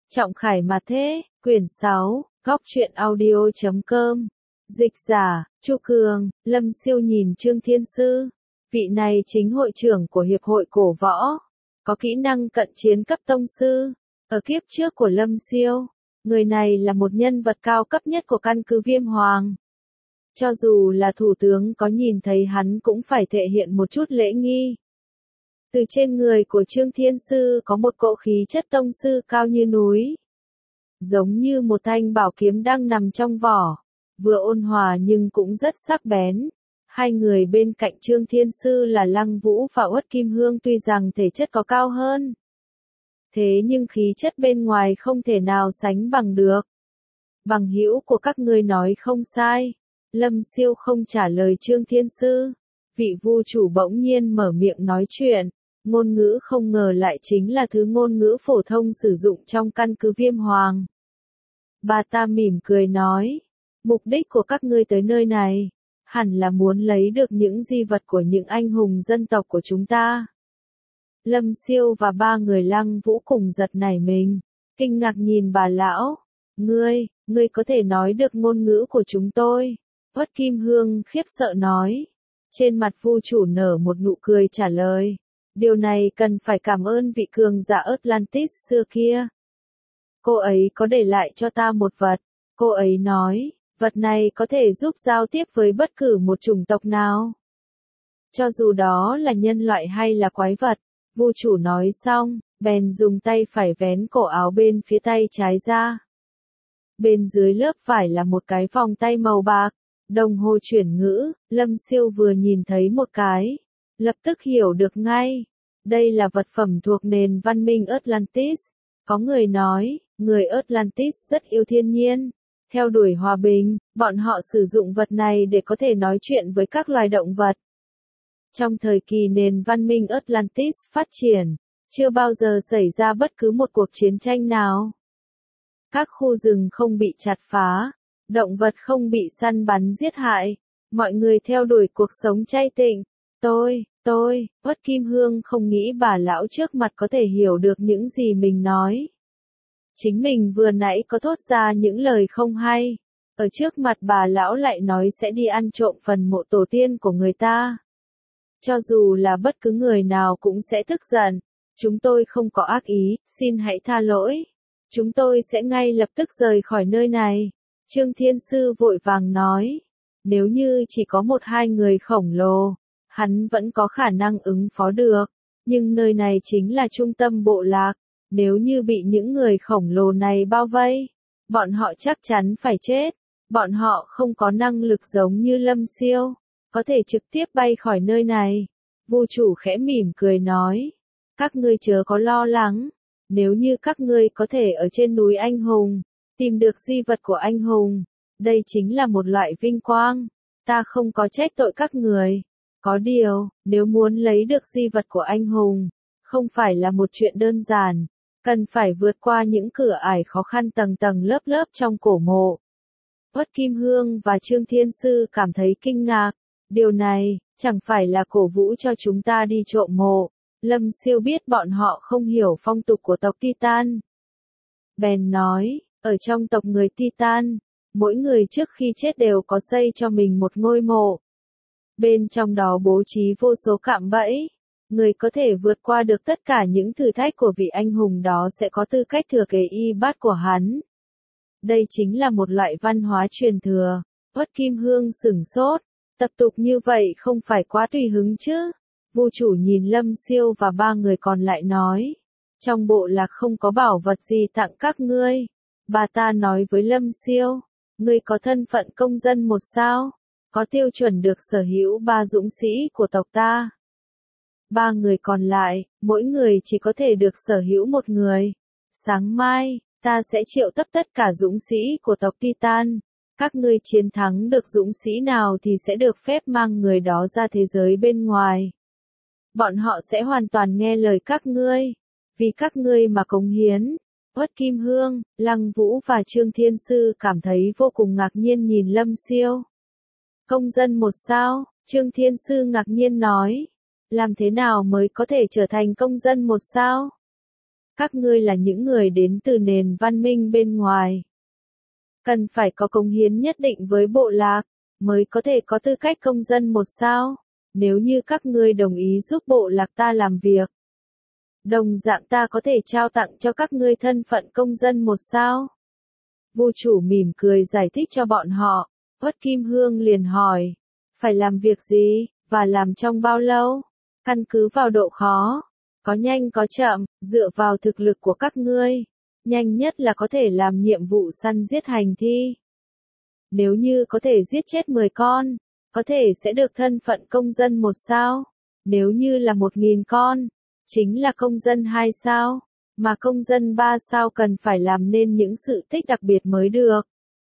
Trọng Khải mà thế, quyển 6, góc truyện audio.com. Dịch giả, Chu Cường. Lâm Siêu nhìn Trương Thiên Sư. Vị này chính hội trưởng của Hiệp hội Cổ Võ. Có kỹ năng cận chiến cấp tông sư. Ở kiếp trước của Lâm Siêu, người này là một nhân vật cao cấp nhất của căn cứ Viêm Hoàng. Cho dù là thủ tướng có nhìn thấy hắn cũng phải thể hiện một chút lễ nghi. Từ trên người của Trương Thiên Sư có một cỗ khí chất tông sư cao như núi. Giống như một thanh bảo kiếm đang nằm trong vỏ, vừa ôn hòa nhưng cũng rất sắc bén. Hai người bên cạnh Trương Thiên Sư là Lăng Vũ và Uất Kim Hương tuy rằng thể chất có cao hơn. Thế nhưng khí chất bên ngoài không thể nào sánh bằng được. Bằng hữu của các ngươi nói không sai. Lâm Siêu không trả lời Trương Thiên Sư. Vị vu chủ bỗng nhiên mở miệng nói chuyện. Ngôn ngữ không ngờ lại chính là thứ ngôn ngữ phổ thông sử dụng trong căn cứ Viêm Hoàng. Bà ta mỉm cười nói. Mục đích của các ngươi tới nơi này, hẳn là muốn lấy được những di vật của những anh hùng dân tộc của chúng ta. Lâm Siêu và ba người Lăng Vũ cùng giật nảy mình, kinh ngạc nhìn bà lão. Ngươi có thể nói được ngôn ngữ của chúng tôi. Uất Kim Hương khiếp sợ nói. Trên mặt vu chủ nở một nụ cười trả lời. Điều này cần phải cảm ơn vị cường giả Atlantis xưa kia. Cô ấy có để lại cho ta một vật. Cô ấy nói, vật này có thể giúp giao tiếp với bất cứ một chủng tộc nào. Cho dù đó là nhân loại hay là quái vật. Vu chủ nói xong, bèn dùng tay phải vén cổ áo bên phía tay trái ra. Bên dưới lớp vải là một cái vòng tay màu bạc. Đồng hồ chuyển ngữ, Lâm Siêu vừa nhìn thấy một cái, lập tức hiểu được ngay. Đây là vật phẩm thuộc nền văn minh Atlantis. Có người nói, người Atlantis rất yêu thiên nhiên. Theo đuổi hòa bình, bọn họ sử dụng vật này để có thể nói chuyện với các loài động vật. Trong thời kỳ nền văn minh Atlantis phát triển, chưa bao giờ xảy ra bất cứ một cuộc chiến tranh nào. Các khu rừng không bị chặt phá, động vật không bị săn bắn giết hại, mọi người theo đuổi cuộc sống chay tịnh. Uất Kim Hương không nghĩ bà lão trước mặt có thể hiểu được những gì mình nói. Chính mình vừa nãy có thốt ra những lời không hay, ở trước mặt bà lão lại nói sẽ đi ăn trộm phần mộ tổ tiên của người ta. Cho dù là bất cứ người nào cũng sẽ tức giận. Chúng tôi không có ác ý, xin hãy tha lỗi. Chúng tôi sẽ ngay lập tức rời khỏi nơi này. Trương Thiên Sư vội vàng nói. Nếu như chỉ có một hai người khổng lồ, hắn vẫn có khả năng ứng phó được. Nhưng nơi này chính là trung tâm bộ lạc. Nếu như bị những người khổng lồ này bao vây, bọn họ chắc chắn phải chết. Bọn họ không có năng lực giống như Lâm Siêu, có thể trực tiếp bay khỏi nơi này. Vu chủ khẽ mỉm cười nói. Các ngươi chớ có lo lắng. Nếu như các ngươi có thể ở trên núi anh hùng, tìm được di vật của anh hùng, đây chính là một loại vinh quang. Ta không có trách tội các người. Có điều, nếu muốn lấy được di vật của anh hùng, không phải là một chuyện đơn giản. Cần phải vượt qua những cửa ải khó khăn tầng tầng lớp lớp trong cổ mộ. Uất Kim Hương và Trương Thiên Sư cảm thấy kinh ngạc. Điều này, chẳng phải là cổ vũ cho chúng ta đi trộm mộ. Lâm Siêu biết bọn họ không hiểu phong tục của tộc Titan. Bèn nói, ở trong tộc người Titan, mỗi người trước khi chết đều có xây cho mình một ngôi mộ. Bên trong đó bố trí vô số cạm bẫy. Người có thể vượt qua được tất cả những thử thách của vị anh hùng đó sẽ có tư cách thừa kế y bát của hắn. Đây chính là một loại văn hóa truyền thừa. Uất Kim Hương sửng sốt. Tập tục như vậy không phải quá tùy hứng chứ? Vu chủ nhìn Lâm Siêu và ba người còn lại nói. Trong bộ lạc không có bảo vật gì tặng các ngươi. Bà ta nói với Lâm Siêu. Ngươi có thân phận công dân một sao? Có tiêu chuẩn được sở hữu 3 dũng sĩ của tộc ta. 3 người còn lại, mỗi người chỉ có thể được sở hữu một người. Sáng mai, ta sẽ triệu tập tất cả dũng sĩ của tộc Titan. Các ngươi chiến thắng được dũng sĩ nào thì sẽ được phép mang người đó ra thế giới bên ngoài. Bọn họ sẽ hoàn toàn nghe lời các ngươi, vì các ngươi mà cống hiến. Uất Kim Hương, Lăng Vũ và Trương Thiên Sư cảm thấy vô cùng ngạc nhiên nhìn Lâm Siêu. Công dân một sao? Trương Thiên Sư ngạc nhiên nói. Làm thế nào mới có thể trở thành công dân một sao? Các ngươi là những người đến từ nền văn minh bên ngoài. Cần phải có cống hiến nhất định với bộ lạc, mới có thể có tư cách công dân một sao. Nếu như các ngươi đồng ý giúp bộ lạc ta làm việc, đồng dạng ta có thể trao tặng cho các ngươi thân phận công dân một sao. Vu chủ mỉm cười giải thích cho bọn họ. Uất Kim Hương liền hỏi, phải làm việc gì, và làm trong bao lâu? Căn cứ vào độ khó, có nhanh có chậm, dựa vào thực lực của các ngươi. Nhanh nhất là có thể làm nhiệm vụ săn giết hành thi. Nếu như có thể giết chết 10 con, có thể sẽ được thân phận công dân một sao. Nếu như là 1000 con, chính là công dân 2 sao. Mà công dân 3 sao cần phải làm nên những sự tích đặc biệt mới được.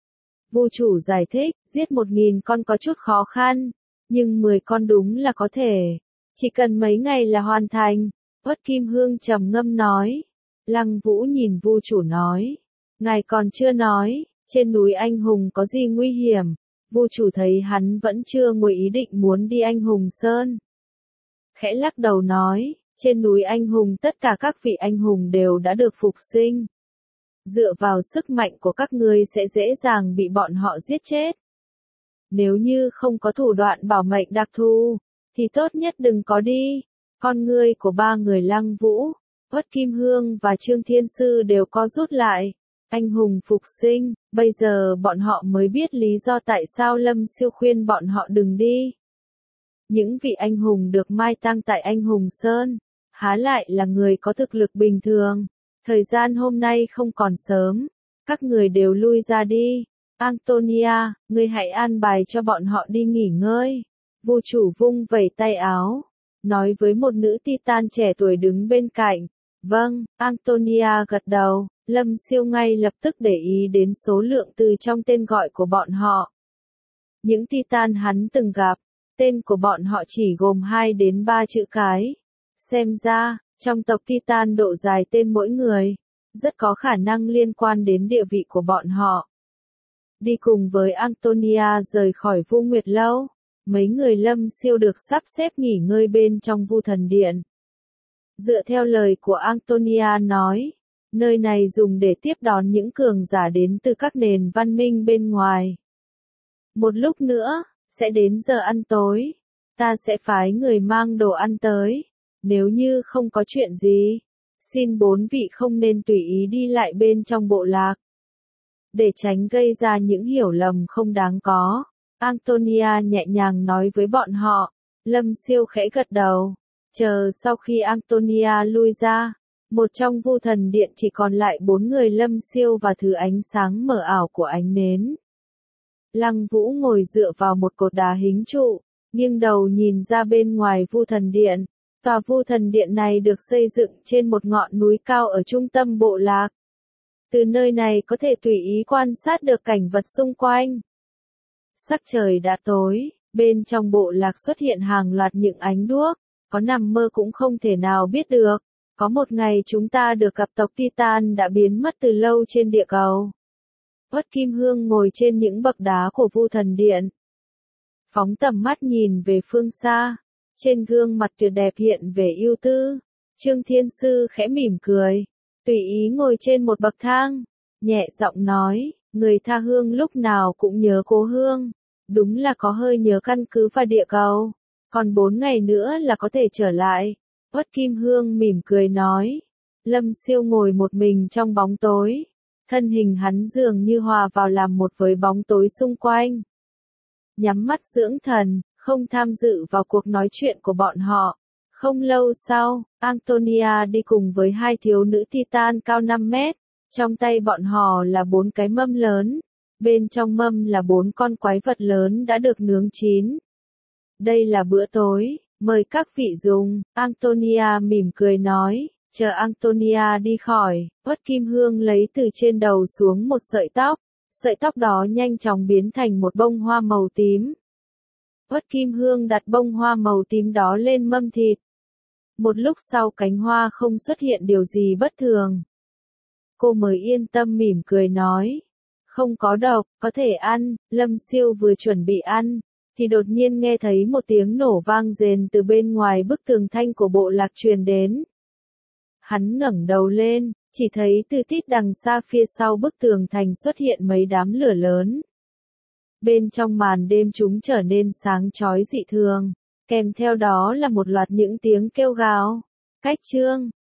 Vu chủ giải thích, giết 1000 con có chút khó khăn, nhưng 10 con đúng là có thể. Chỉ cần mấy ngày là hoàn thành. Uất Kim Hương trầm ngâm nói. Lăng Vũ nhìn Vu chủ nói. Ngài còn chưa nói, trên núi Anh Hùng có gì nguy hiểm? Vu chủ thấy hắn vẫn chưa nguy ý định muốn đi Anh Hùng Sơn. Khẽ lắc đầu nói, trên núi Anh Hùng tất cả các vị anh hùng đều đã được phục sinh. Dựa vào sức mạnh của các ngươi sẽ dễ dàng bị bọn họ giết chết. Nếu như không có thủ đoạn bảo mệnh đặc thù, thì tốt nhất đừng có đi. Con ngươi của ba người Lăng Vũ, Uất Kim Hương và Trương Thiên Sư đều co rút lại. Anh hùng phục sinh, bây giờ bọn họ mới biết lý do tại sao Lâm Siêu khuyên bọn họ đừng đi. Những vị anh hùng được mai táng tại Anh Hùng Sơn, há lại là người có thực lực bình thường. Thời gian hôm nay không còn sớm, các người đều lui ra đi. Antonia, ngươi hãy an bài cho bọn họ đi nghỉ ngơi. Vu chủ vung vẩy tay áo, nói với một nữ Titan trẻ tuổi đứng bên cạnh. Vâng, Antonia gật đầu. Lâm Siêu ngay lập tức để ý đến số lượng từ trong tên gọi của bọn họ. Những Titan hắn từng gặp, tên của bọn họ chỉ gồm 2 đến 3 chữ cái. Xem ra, trong tộc Titan độ dài tên mỗi người, rất có khả năng liên quan đến địa vị của bọn họ. Đi cùng với Antonia rời khỏi Vu Nguyệt Lâu, mấy người Lâm Siêu được sắp xếp nghỉ ngơi bên trong Vu Thần Điện. Dựa theo lời của Antonia nói, nơi này dùng để tiếp đón những cường giả đến từ các nền văn minh bên ngoài. Một lúc nữa, sẽ đến giờ ăn tối. Ta sẽ phái người mang đồ ăn tới. Nếu như không có chuyện gì, xin 4 vị không nên tùy ý đi lại bên trong bộ lạc. Để tránh gây ra những hiểu lầm không đáng có. Antonia nhẹ nhàng nói với bọn họ. Lâm Siêu khẽ gật đầu. Chờ sau khi Antonia lui ra, một trong Vu Thần Điện chỉ còn lại 4 người Lâm Siêu và thứ ánh sáng mờ ảo của ánh nến. Lăng Vũ ngồi dựa vào một cột đá hính trụ, nghiêng đầu nhìn ra bên ngoài Vu Thần Điện. Tòa Vu Thần Điện này được xây dựng trên một ngọn núi cao ở trung tâm bộ lạc. Từ nơi này có thể tùy ý quan sát được cảnh vật xung quanh. Sắc trời đã tối, bên trong bộ lạc xuất hiện hàng loạt những ánh đuốc, có nằm mơ cũng không thể nào biết được. Có một ngày chúng ta được gặp tộc Titan đã biến mất từ lâu trên địa cầu. Uất Kim Hương ngồi trên những bậc đá của Vu Thần Điện. Phóng tầm mắt nhìn về phương xa, trên gương mặt tuyệt đẹp hiện vẻ ưu tư. Trương Thiên Sư khẽ mỉm cười, tùy ý ngồi trên một bậc thang, nhẹ giọng nói, người tha hương lúc nào cũng nhớ cố hương. Đúng là có hơi nhớ căn cứ và địa cầu. Còn 4 ngày nữa là có thể trở lại. Uất Kim Hương mỉm cười nói. Lâm Siêu ngồi một mình trong bóng tối. Thân hình hắn dường như hòa vào làm một với bóng tối xung quanh. Nhắm mắt dưỡng thần, không tham dự vào cuộc nói chuyện của bọn họ. Không lâu sau, Antonia đi cùng với 2 thiếu nữ Titan cao 5 mét. Trong tay bọn họ là 4 cái mâm lớn. Bên trong mâm là 4 con quái vật lớn đã được nướng chín. Đây là bữa tối, mời các vị dùng. Antonia mỉm cười nói. Chờ Antonia đi khỏi, Uất Kim Hương lấy từ trên đầu xuống một sợi tóc. Sợi tóc đó nhanh chóng biến thành một bông hoa màu tím. Uất Kim Hương đặt bông hoa màu tím đó lên mâm thịt. Một lúc sau cánh hoa không xuất hiện điều gì bất thường. Cô mới yên tâm mỉm cười nói. Không có độc, có thể ăn. Lâm Siêu vừa chuẩn bị ăn, thì đột nhiên nghe thấy một tiếng nổ vang rền từ bên ngoài bức tường thanh của bộ lạc truyền đến. Hắn ngẩng đầu lên, chỉ thấy từ tít đằng xa phía sau bức tường thành xuất hiện mấy đám lửa lớn. Bên trong màn đêm chúng trở nên sáng chói dị thường, kèm theo đó là một loạt những tiếng kêu gào. Cách chương